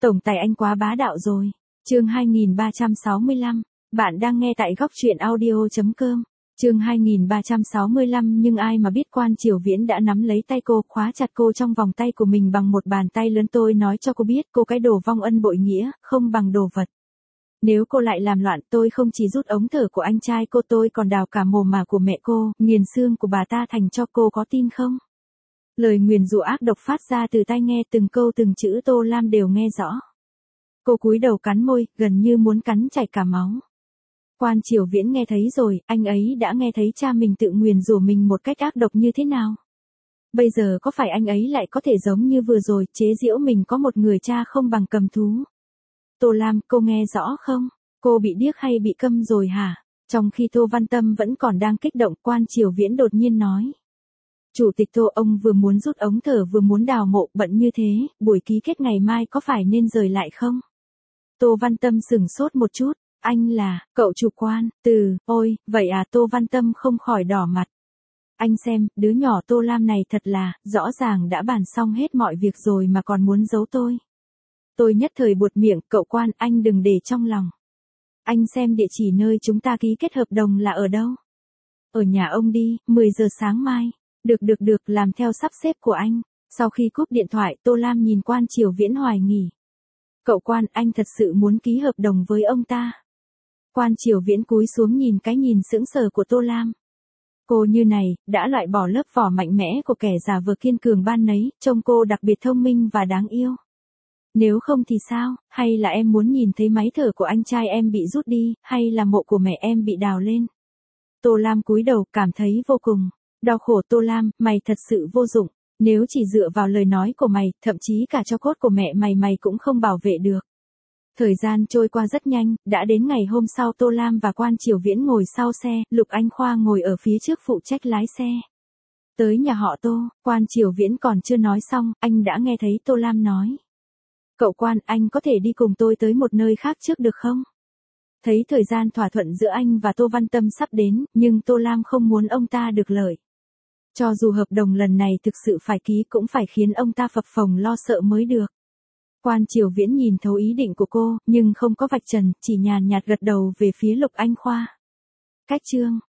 Tổng tài anh quá bá đạo rồi. Chương 2365, bạn đang nghe tại góc truyện audio.com. Chương 2365 nhưng ai mà biết Quan Triều Viễn đã nắm lấy tay cô, khóa chặt cô trong vòng tay của mình bằng một bàn tay lớn. Tôi nói cho cô biết, cô cái đồ vong ân bội nghĩa, không bằng đồ vật. Nếu cô lại làm loạn, tôi không chỉ rút ống thở của anh trai cô, tôi còn đào cả mồm mà của mẹ cô, nghiền xương của bà ta thành cho cô, có tin không? Lời nguyền rủa ác độc phát ra từ tai nghe, từng câu từng chữ Tô Lam đều nghe rõ. Cô cúi đầu cắn môi, gần như muốn cắn chảy cả máu. Quan Triều Viễn nghe thấy rồi, anh ấy đã nghe thấy cha mình tự nguyền rủa mình một cách ác độc như thế nào. Bây giờ có phải anh ấy lại có thể giống như vừa rồi, chế giễu mình có một người cha không bằng cầm thú? Tô Lam, cô nghe rõ không? Cô bị điếc hay bị câm rồi hả? Trong khi Tô Văn Tâm vẫn còn đang kích động, Quan Triều Viễn đột nhiên nói. Chủ tịch Tô, ông vừa muốn rút ống thở vừa muốn đào mộ, bận như thế, buổi ký kết ngày mai có phải nên rời lại không? Tô Văn Tâm sửng sốt một chút, anh là, cậu chủ Quan, ôi, vậy à? Tô Văn Tâm không khỏi đỏ mặt. Anh xem, đứa nhỏ Tô Lam này thật là, rõ ràng đã bàn xong hết mọi việc rồi mà còn muốn giấu tôi. Tôi nhất thời buột miệng, cậu Quan, anh đừng để trong lòng. Anh xem địa chỉ nơi chúng ta ký kết hợp đồng là ở đâu? Ở nhà ông đi, 10 giờ sáng mai. Được, làm theo sắp xếp của anh. Sau khi cúp điện thoại, Tô Lam nhìn Quan Triều Viễn hoài nghi. Cậu Quan, anh thật sự muốn ký hợp đồng với ông ta? Quan Triều Viễn cúi xuống nhìn cái nhìn sững sờ của Tô Lam. Cô như này, đã loại bỏ lớp vỏ mạnh mẽ của kẻ giả vờ kiên cường ban nấy, trông cô đặc biệt thông minh và đáng yêu. Nếu không thì sao, hay là em muốn nhìn thấy máy thở của anh trai em bị rút đi, hay là mộ của mẹ em bị đào lên? Tô Lam cúi đầu, cảm thấy vô cùng đau khổ. Tô Lam, mày thật sự vô dụng. Nếu chỉ dựa vào lời nói của mày, thậm chí cả tro cốt của mẹ mày cũng không bảo vệ được. Thời gian trôi qua rất nhanh, đã đến ngày hôm sau. Tô Lam và Quan Triều Viễn ngồi sau xe, Lục Anh Khoa ngồi ở phía trước phụ trách lái xe. Tới nhà họ Tô, Quan Triều Viễn còn chưa nói xong, anh đã nghe thấy Tô Lam nói. Cậu Quan, anh có thể đi cùng tôi tới một nơi khác trước được không? Thấy thời gian thỏa thuận giữa anh và Tô Văn Tâm sắp đến, nhưng Tô Lam không muốn ông ta được lợi. Cho dù hợp đồng lần này thực sự phải ký cũng phải khiến ông ta phập phồng lo sợ mới được. Quan Triều Viễn nhìn thấu ý định của cô, nhưng không có vạch trần, chỉ nhàn nhạt gật đầu về phía Lục Anh Khoa. Cách chương